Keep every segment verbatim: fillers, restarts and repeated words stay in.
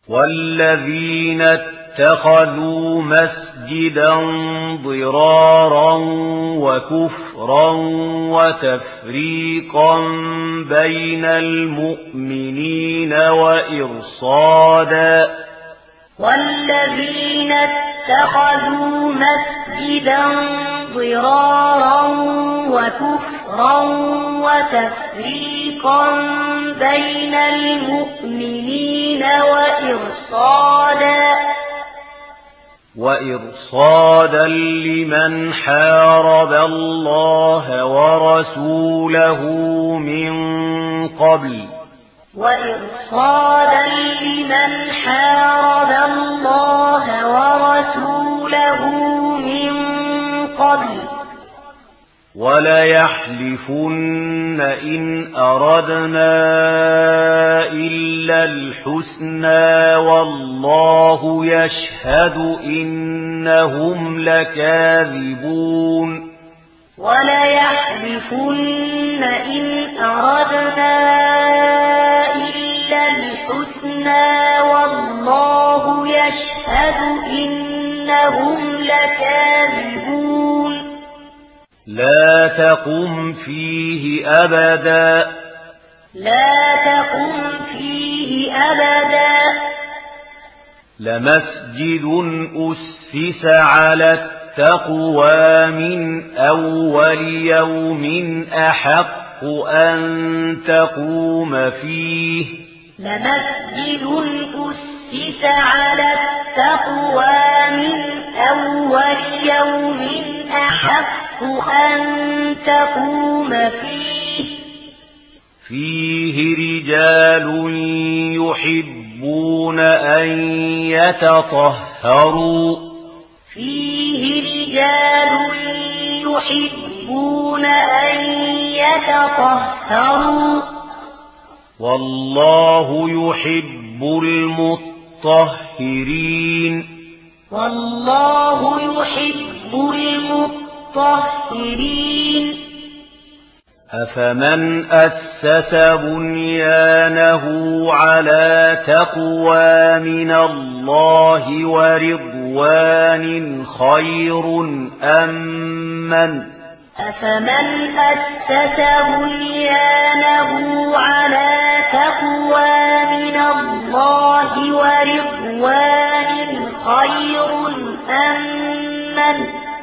والذين اتخذوا مسجدا ضرارا وكفرا وتفريقا بين المؤمنين وإرصادا والذين اتخذوا مسجدا ضرارا وكفرا وتفريقا بين المؤمنين وإرصادا وإرصادا لمن حارب الله ورسوله من قبل وإرصادا لمن حارب الله ورسوله من قبل وليحلفن إن أردنا إلا الحسنى والله يشهد إنهم لكاذبون وليحلفن إن أردنا إلا الحسنى والله يشهد إنهم لكاذبون لا تقم فيه أبدا لا تقم فيه أبدا لمسجد أسس على التقوى من أول يوم أحق أن تقوم فيه لمسجد أسس على التقوى من أول يوم أحق أن تقوم فيه فيه رجال يحبون أن يتطهروا فيه رجال يحبون أن يتطهروا والله يحب المطهرين والله يحب المطهرين أفمن أسس بنيانه على تقوى من الله ورضوان خير أم من أفمن أسس بنيانه على تقوى من الله ورضوان خير أم من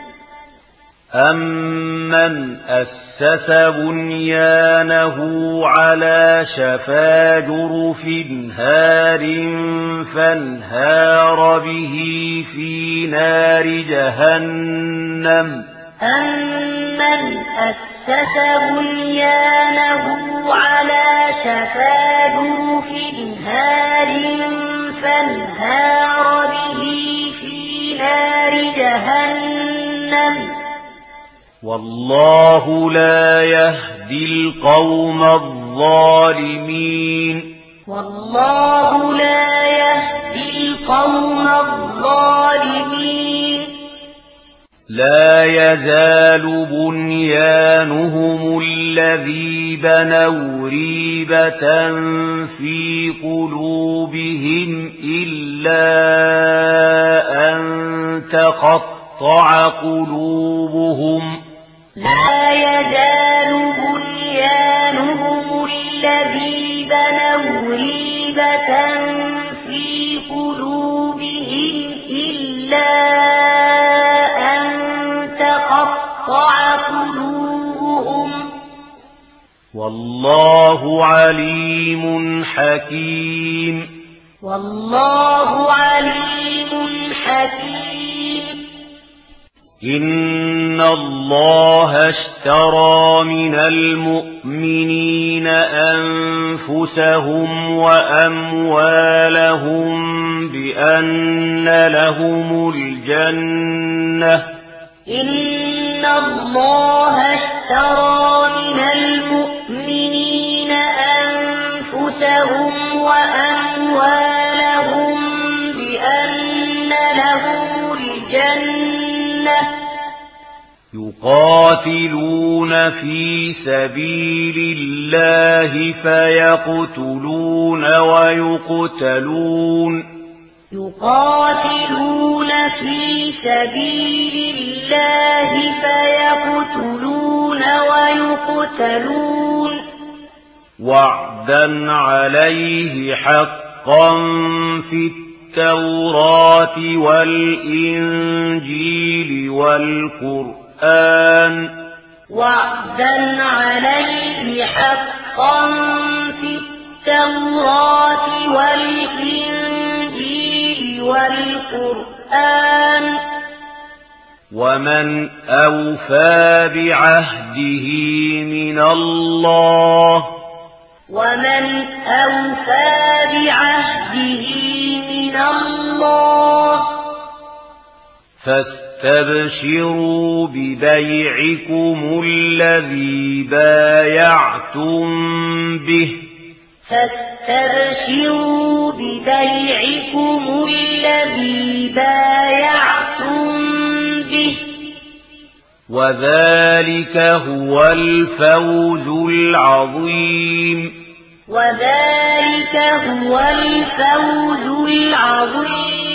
أمن أسس بنيانه على شفا جرف هار فانهار به في نار جهنم أمن أسس بنيانه على شفا جرف هار فانهار به في نار جهنم والله لا يهدي القوم الظالمين والله لا يهدي القوم الظالمين لا يزال بنيانهم الذي بنوا ريبة في قلوبهم إلا أن تقطع قلوبهم لا يزال بنيانهم الذي بنوا ريبة في قلوبهم إلا أن تقطع قلوبهم والله عليم حكيم والله عليم حكيم إن الله اشترى من المؤمنين أنفسهم وأموالهم بأن لهم الجنة إن الله اشترى من المؤمنين أنفسهم وأموالهم بأن لهم الجنة يقاتلون في سبيل الله فيقتلون ويقتلون يقاتلون في سبيل الله فيقتلون ويقتلون وعدا عليه حقا في التوراة والإنجيل والقرآن وعدا عليه حقا في التوراة والإنجيل والقرآن ومن أوفى بعهده من الله ومن أوفى بعهده من الله فاستبشروا ببيعكم الذي بايعتم به فاستبشروا ببيعكم الذي بايعتم به وذلك هو الفوز العظيم وذلك هو الفوز العظيم